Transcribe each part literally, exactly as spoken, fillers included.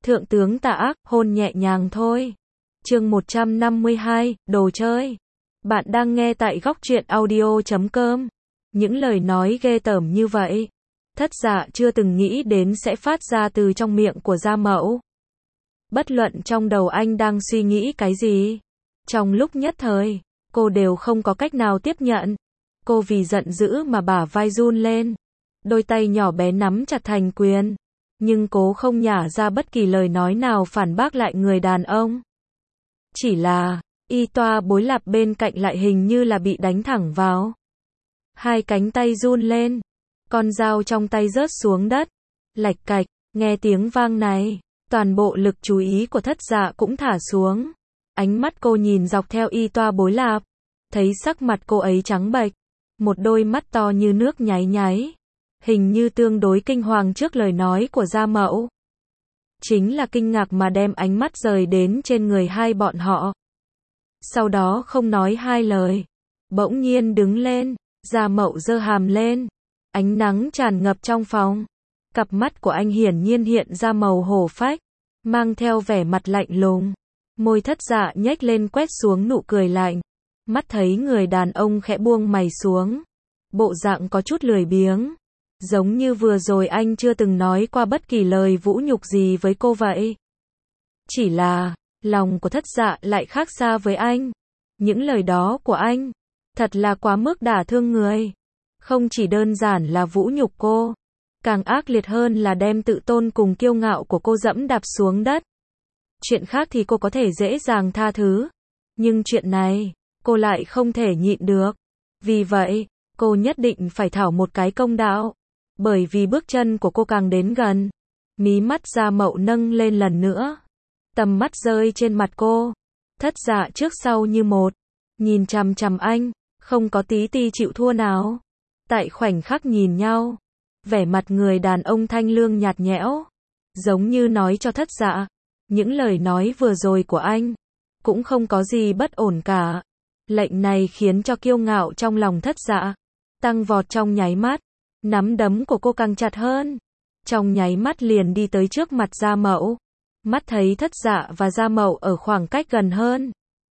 Thượng tướng tà ác, hôn nhẹ nhàng thôi. Chương một trăm năm mươi hai, đồ chơi. Bạn đang nghe tại góc truyện audio chấm com. Những lời nói ghê tởm như vậy, Thất Dạ chưa từng nghĩ đến sẽ phát ra từ trong miệng của Gia Mẫu. Bất luận trong đầu anh đang suy nghĩ cái gì, trong lúc nhất thời, cô đều không có cách nào tiếp nhận. Cô vì giận dữ mà bả vai run lên, đôi tay nhỏ bé nắm chặt thành quyền, nhưng cố không nhả ra bất kỳ lời nói nào phản bác lại người đàn ông. Chỉ là, y toa bối lạp bên cạnh lại hình như là bị đánh thẳng vào. Hai cánh tay run lên, con dao trong tay rớt xuống đất, lạch cạch, nghe tiếng vang này, toàn bộ lực chú ý của Thất Dạ cũng thả xuống. Ánh mắt cô nhìn dọc theo y toa bối lạp, thấy sắc mặt cô ấy trắng bệch, một đôi mắt to như nước nháy nháy, hình như tương đối kinh hoàng trước lời nói của Gia Mẫu. Chính là kinh ngạc mà đem ánh mắt rời đến trên người hai bọn họ. Sau đó không nói hai lời, bỗng nhiên đứng lên, Gia Mẫu giơ hàm lên, ánh nắng tràn ngập trong phòng. Cặp mắt của anh hiển nhiên hiện ra màu hổ phách, mang theo vẻ mặt lạnh lùng. Môi Thất Dạ nhếch lên quét xuống nụ cười lạnh. Mắt thấy người đàn ông khẽ buông mày xuống, bộ dạng có chút lười biếng, giống như vừa rồi anh chưa từng nói qua bất kỳ lời vũ nhục gì với cô vậy. Chỉ là, lòng của Thất Dạ lại khác xa với anh. Những lời đó của anh, thật là quá mức đả thương người. Không chỉ đơn giản là vũ nhục cô, càng ác liệt hơn là đem tự tôn cùng kiêu ngạo của cô dẫm đạp xuống đất. Chuyện khác thì cô có thể dễ dàng tha thứ, nhưng chuyện này, cô lại không thể nhịn được. Vì vậy, cô nhất định phải thảo một cái công đạo. Bởi vì bước chân của cô càng đến gần, mí mắt Gia Mẫu nâng lên lần nữa, tầm mắt rơi trên mặt cô. Thất Dạ trước sau như một, nhìn chằm chằm anh, không có tí ti chịu thua nào. Tại khoảnh khắc nhìn nhau, vẻ mặt người đàn ông thanh lương nhạt nhẽo, giống như nói cho Thất Dạ, những lời nói vừa rồi của anh cũng không có gì bất ổn cả. Lệnh này khiến cho kiêu ngạo trong lòng Thất Dạ tăng vọt trong nháy mắt, nắm đấm của cô càng chặt hơn. Trong nháy mắt liền đi tới trước mặt Gia Mẫu. Mắt thấy Thất Dạ và Gia Mẫu ở khoảng cách gần hơn,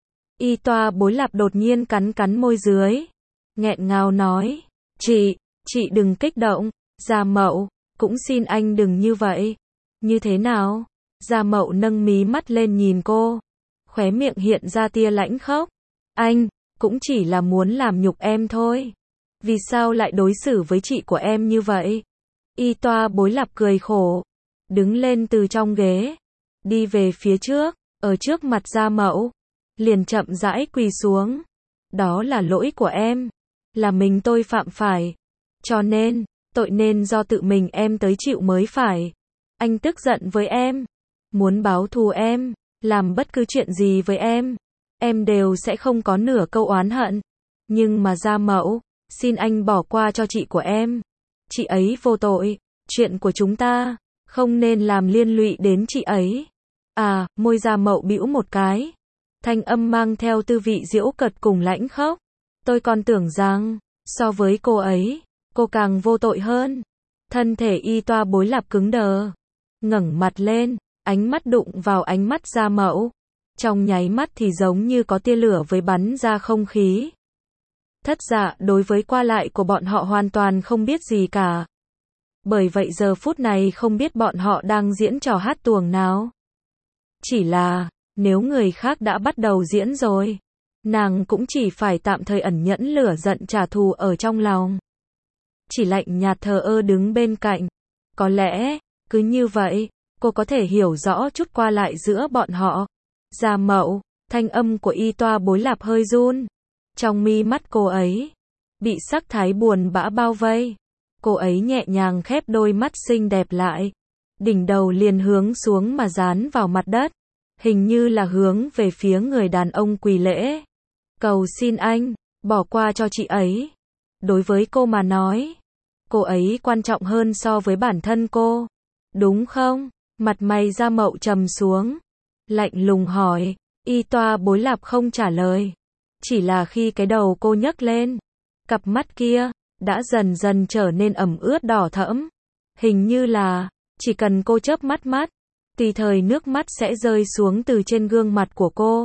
y toa bối lạp đột nhiên cắn cắn môi dưới, nghẹn ngào nói, chị, chị đừng kích động. Gia Mẫu, cũng xin anh đừng như vậy. Như thế nào? Gia Mẫu nâng mí mắt lên nhìn cô, khóe miệng hiện ra tia lãnh khốc. Anh, cũng chỉ là muốn làm nhục em thôi. Vì sao lại đối xử với chị của em như vậy? Y toa bối lạp cười khổ, đứng lên từ trong ghế, đi về phía trước, ở trước mặt Gia Mẫu, liền chậm rãi quỳ xuống. Đó là lỗi của em, là mình tôi phạm phải, cho nên, tội nên do tự mình em tới chịu mới phải. Anh tức giận với em, muốn báo thù em, làm bất cứ chuyện gì với em, em đều sẽ không có nửa câu oán hận. Nhưng mà Gia Mẫu, xin anh bỏ qua cho chị của em. Chị ấy vô tội, chuyện của chúng ta không nên làm liên lụy đến chị ấy. À, môi Gia Mẫu bĩu một cái, thanh âm mang theo tư vị giễu cợt cùng lãnh khốc. Tôi còn tưởng rằng, so với cô ấy, cô càng vô tội hơn. Thân thể y toa bối lạp cứng đờ, ngẩng mặt lên, ánh mắt đụng vào ánh mắt Gia Mẫu. Trong nháy mắt thì giống như có tia lửa với bắn ra không khí. Thất Dạ đối với qua lại của bọn họ hoàn toàn không biết gì cả. Bởi vậy giờ phút này không biết bọn họ đang diễn trò hát tuồng nào. Chỉ là, nếu người khác đã bắt đầu diễn rồi, nàng cũng chỉ phải tạm thời ẩn nhẫn lửa giận trả thù ở trong lòng. Chỉ lạnh nhạt thờ ơ đứng bên cạnh. Có lẽ, cứ như vậy, cô có thể hiểu rõ chút qua lại giữa bọn họ. Gia Mẫu, thanh âm của y toa bối lạp hơi run. Trong mi mắt cô ấy, bị sắc thái buồn bã bao vây. Cô ấy nhẹ nhàng khép đôi mắt xinh đẹp lại. Đỉnh đầu liền hướng xuống mà dán vào mặt đất. Hình như là hướng về phía người đàn ông quỳ lễ. Cầu xin anh, bỏ qua cho chị ấy. Đối với cô mà nói, cô ấy quan trọng hơn so với bản thân cô. Đúng không? Mặt mày Gia Mẫu trầm xuống, lạnh lùng hỏi. Y toa bối lạp không trả lời. Chỉ là khi cái đầu cô nhấc lên, cặp mắt kia đã dần dần trở nên ẩm ướt đỏ thẫm. Hình như là, chỉ cần cô chớp mắt mắt, tùy thời nước mắt sẽ rơi xuống từ trên gương mặt của cô.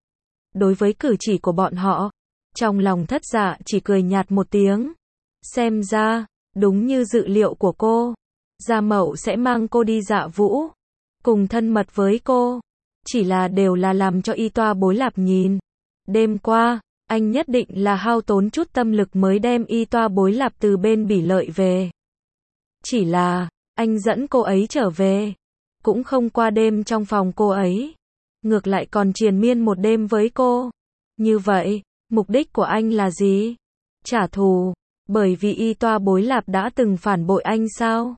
Đối với cử chỉ của bọn họ, trong lòng Thất Dạ chỉ cười nhạt một tiếng. Xem ra, đúng như dự liệu của cô, Gia Mậu sẽ mang cô đi dạ vũ, cùng thân mật với cô. Chỉ là đều là làm cho Y Toa Bối Lạp nhìn. Đêm qua, anh nhất định là hao tốn chút tâm lực mới đem Y Toa Bối Lạp từ bên Bỉ Lợi về. Chỉ là, anh dẫn cô ấy trở về, cũng không qua đêm trong phòng cô ấy, ngược lại còn triền miên một đêm với cô. Như vậy, mục đích của anh là gì? Trả thù, bởi vì Y Toa Bối Lạp đã từng phản bội anh sao?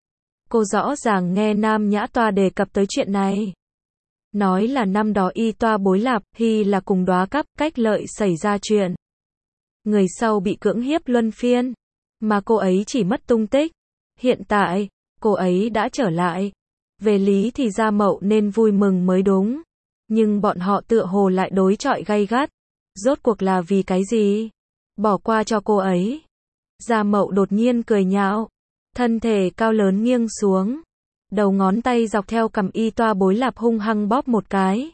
Cô rõ ràng nghe Nam Nhã Toa đề cập tới chuyện này. Nói là năm đó Y Toa Bối Lạp Hy là cùng Đóa Cắp Cách Lợi xảy ra chuyện. Người sau bị cưỡng hiếp luân phiên, mà cô ấy chỉ mất tung tích. Hiện tại, cô ấy đã trở lại. Về lý thì Gia Mậu nên vui mừng mới đúng. Nhưng bọn họ tựa hồ lại đối chọi gay gắt. Rốt cuộc là vì cái gì? Bỏ qua cho cô ấy. Gia Mậu đột nhiên cười nhạo. Thân thể cao lớn nghiêng xuống. Đầu ngón tay dọc theo cằm Y Toa Bối Lạp hung hăng bóp một cái.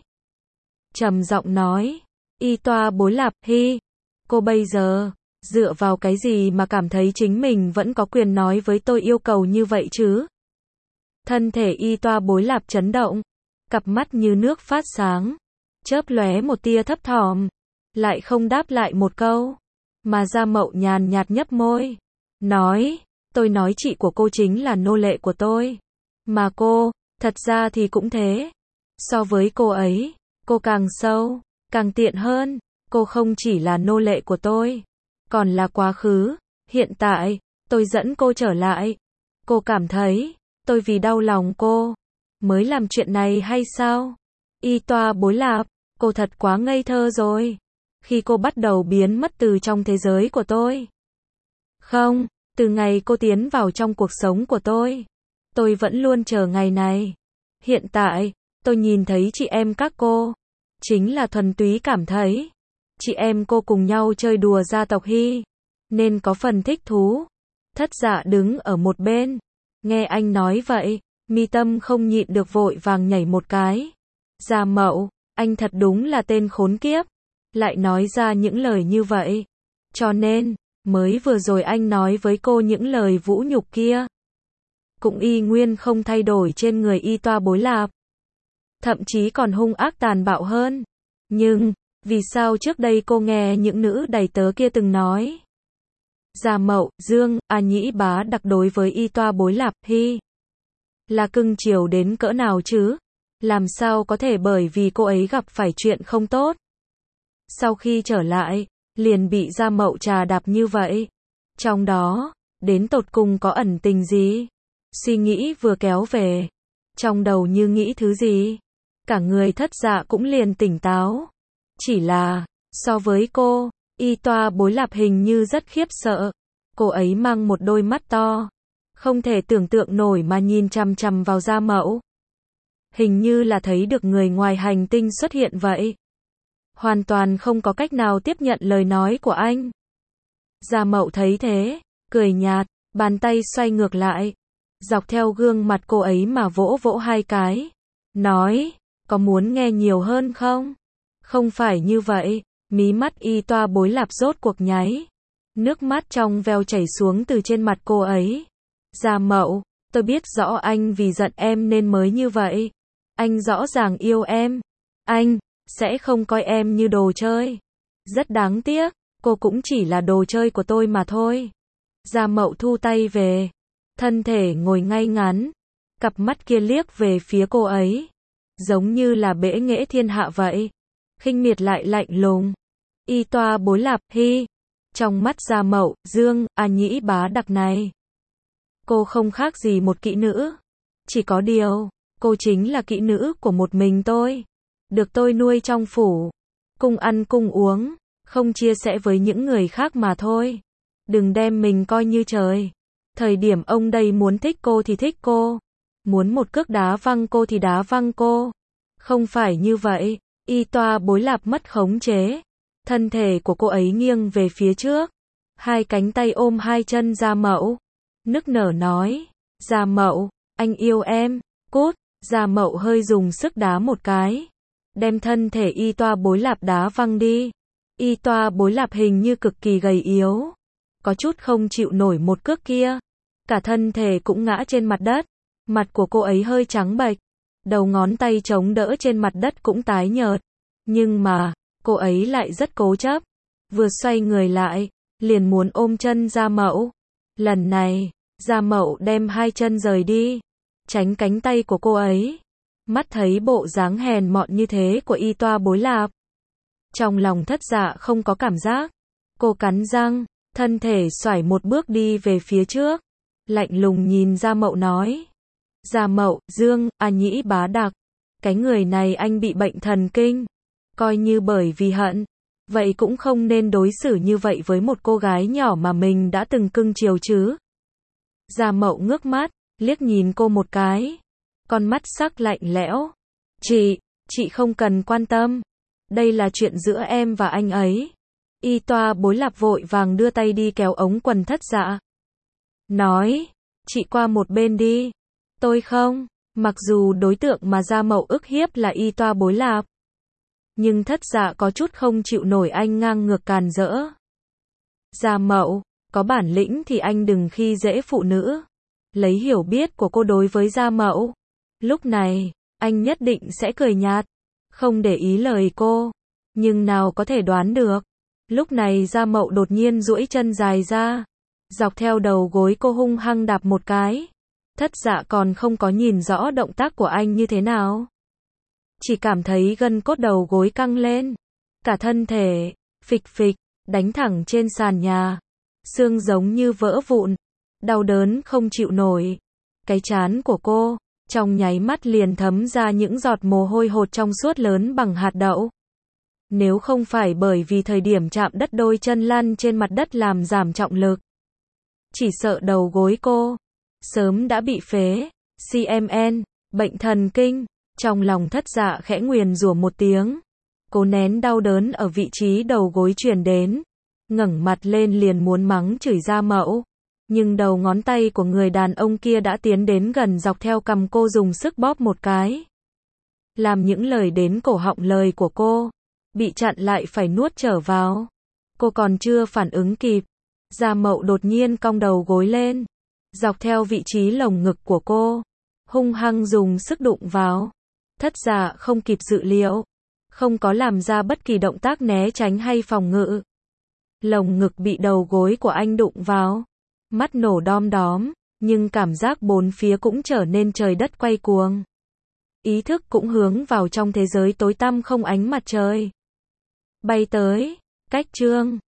Trầm giọng nói. Y Toa Bối Lạp Hy. Cô bây giờ, dựa vào cái gì mà cảm thấy chính mình vẫn có quyền nói với tôi yêu cầu như vậy chứ? Thân thể Y Toa Bối Lạp chấn động. Cặp mắt như nước phát sáng. Chớp lóe một tia thấp thỏm. Lại không đáp lại một câu. Mà Gia Mậu nhàn nhạt nhấp môi. Nói. Tôi nói chị của cô chính là nô lệ của tôi. Mà cô, thật ra thì cũng thế. So với cô ấy, cô càng sâu, càng tiện hơn. Cô không chỉ là nô lệ của tôi, còn là quá khứ, hiện tại, tôi dẫn cô trở lại. Cô cảm thấy, tôi vì đau lòng cô, mới làm chuyện này hay sao? Y Toa Bối Lạp, cô thật quá ngây thơ rồi. Khi cô bắt đầu biến mất từ trong thế giới của tôi. Không, từ ngày cô tiến vào trong cuộc sống của tôi. Tôi vẫn luôn chờ ngày này. Hiện tại, tôi nhìn thấy chị em các cô. Chính là thuần túy cảm thấy. Chị em cô cùng nhau chơi đùa gia tộc Hy. Nên có phần thích thú. Thất Dạ đứng ở một bên. Nghe anh nói vậy, mi tâm không nhịn được vội vàng nhảy một cái. Gia Mậu, anh thật đúng là tên khốn kiếp. Lại nói ra những lời như vậy. Cho nên, mới vừa rồi anh nói với cô những lời vũ nhục kia. Cũng y nguyên không thay đổi trên người Y Toa Bối Lạp. Thậm chí còn hung ác tàn bạo hơn. Nhưng, vì sao trước đây cô nghe những nữ đầy tớ kia từng nói? Gia Mậu, Dương, A Nhĩ Bá đặc đối với Y Toa Bối Lạp Hy. Là cưng chiều đến cỡ nào chứ? Làm sao có thể bởi vì cô ấy gặp phải chuyện không tốt? Sau khi trở lại, liền bị Gia Mậu trà đạp như vậy. Trong đó, đến tột cùng có ẩn tình gì? Suy nghĩ vừa kéo về. Trong đầu như nghĩ thứ gì? Cả người Thất Dạ cũng liền tỉnh táo. Chỉ là, so với cô, Y Toa Bối Lạp hình như rất khiếp sợ. Cô ấy mang một đôi mắt to. Không thể tưởng tượng nổi mà nhìn chằm chằm vào Gia Mậu. Hình như là thấy được người ngoài hành tinh xuất hiện vậy. Hoàn toàn không có cách nào tiếp nhận lời nói của anh. Gia Mậu thấy thế, cười nhạt, bàn tay xoay ngược lại. Dọc theo gương mặt cô ấy mà vỗ vỗ hai cái. Nói, có muốn nghe nhiều hơn không? Không phải như vậy, mí mắt Y Toa Bối Lạp rốt cuộc nháy. Nước mắt trong veo chảy xuống từ trên mặt cô ấy. Gia Mậu, tôi biết rõ anh vì giận em nên mới như vậy. Anh rõ ràng yêu em. Anh sẽ không coi em như đồ chơi. Rất đáng tiếc, cô cũng chỉ là đồ chơi của tôi mà thôi. Gia Mậu thu tay về. Thân thể ngồi ngay ngắn. Cặp mắt kia liếc về phía cô ấy. Giống như là bẽ nghễ thiên hạ vậy. Khinh miệt lại lạnh lùng. Y Toa Bối Lạp Hy. Trong mắt Gia Mậu, Dương, A Nhĩ Bá đặc này. Cô không khác gì một kỹ nữ. Chỉ có điều, cô chính là kỹ nữ của một mình tôi. Được tôi nuôi trong phủ. Cùng ăn cùng uống. Không chia sẻ với những người khác mà thôi. Đừng đem mình coi như trời. Thời điểm ông đây muốn thích cô thì thích cô. Muốn một cước đá văng cô thì đá văng cô. Không phải như vậy. Y Toa Bối Lạp mất khống chế. Thân thể của cô ấy nghiêng về phía trước. Hai cánh tay ôm hai chân Gia Mậu. Nức nở nói. Gia Mậu, anh yêu em. Cút. Gia Mậu hơi dùng sức đá một cái, đem thân thể Y Toa Bối Lạp đá văng đi. Y Toa Bối Lạp hình như cực kỳ gầy yếu, có chút không chịu nổi một cước kia, cả thân thể cũng ngã trên mặt đất. Mặt của cô ấy hơi trắng bệch, đầu ngón tay chống đỡ trên mặt đất cũng tái nhợt, nhưng mà cô ấy lại rất cố chấp, vừa xoay người lại, liền muốn ôm chân Gia Mậu. Lần này, Gia Mậu đem hai chân rời đi, tránh cánh tay của cô ấy. Mắt thấy bộ dáng hèn mọn như thế của Y Toa Bối Lạp, trong lòng Thất Dạ không có cảm giác. Cô cắn răng, thân thể xoải một bước đi về phía trước, lạnh lùng nhìn Gia Mậu nói. Gia Mậu, Dương, A Nhĩ Bá Đặc, cái người này anh bị bệnh thần kinh, coi như bởi vì hận, vậy cũng không nên đối xử như vậy với một cô gái nhỏ mà mình đã từng cưng chiều chứ. Gia Mậu ngước mắt, liếc nhìn cô một cái, con mắt sắc lạnh lẽo. Chị, chị không cần quan tâm, đây là chuyện giữa em và anh ấy. Y Toa Bối Lạp vội vàng đưa tay đi kéo ống quần Thất Dạ, nói, chị qua một bên đi. Tôi không. Mặc dù đối tượng mà Gia Mậu ức hiếp là Y Toa Bối Lạp, nhưng Thất Dạ có chút không chịu nổi anh ngang ngược càn rỡ. Gia Mậu, có bản lĩnh thì anh đừng khi dễ phụ nữ. Lấy hiểu biết của cô đối với Gia Mậu, lúc này, anh nhất định sẽ cười nhạt, không để ý lời cô. Nhưng nào có thể đoán được, lúc này Gia Mậu đột nhiên duỗi chân dài ra, dọc theo đầu gối cô hung hăng đạp một cái. Thất Dạ còn không có nhìn rõ động tác của anh như thế nào, chỉ cảm thấy gân cốt đầu gối căng lên, cả thân thể phịch phịch đánh thẳng trên sàn nhà, xương giống như vỡ vụn, đau đớn không chịu nổi. Cái trán của cô trong nháy mắt liền thấm ra những giọt mồ hôi hột trong suốt lớn bằng hạt đậu. Nếu không phải bởi vì thời điểm chạm đất đôi chân lăn trên mặt đất làm giảm trọng lực, chỉ sợ đầu gối cô sớm đã bị phế. xê em en, bệnh thần kinh. Trong lòng Thất Dạ khẽ nguyền rủa một tiếng, cố nén đau đớn ở vị trí đầu gối truyền đến, ngẩng mặt lên liền muốn mắng chửi Gia Mậu, nhưng đầu ngón tay của người đàn ông kia đã tiến đến gần, dọc theo cằm cô dùng sức bóp một cái, làm những lời đến cổ họng lời của cô bị chặn lại phải nuốt trở vào. Cô còn chưa phản ứng kịp, Gia Mậu đột nhiên cong đầu gối lên, dọc theo vị trí lồng ngực của cô hung hăng dùng sức đụng vào. Thất Dạ không kịp dự liệu, không có làm ra bất kỳ động tác né tránh hay phòng ngự. Lồng ngực bị đầu gối của anh đụng vào, mắt nổ đom đóm, nhưng cảm giác bốn phía cũng trở nên trời đất quay cuồng. Ý thức cũng hướng vào trong thế giới tối tăm không ánh mặt trời. Bay tới, cách chương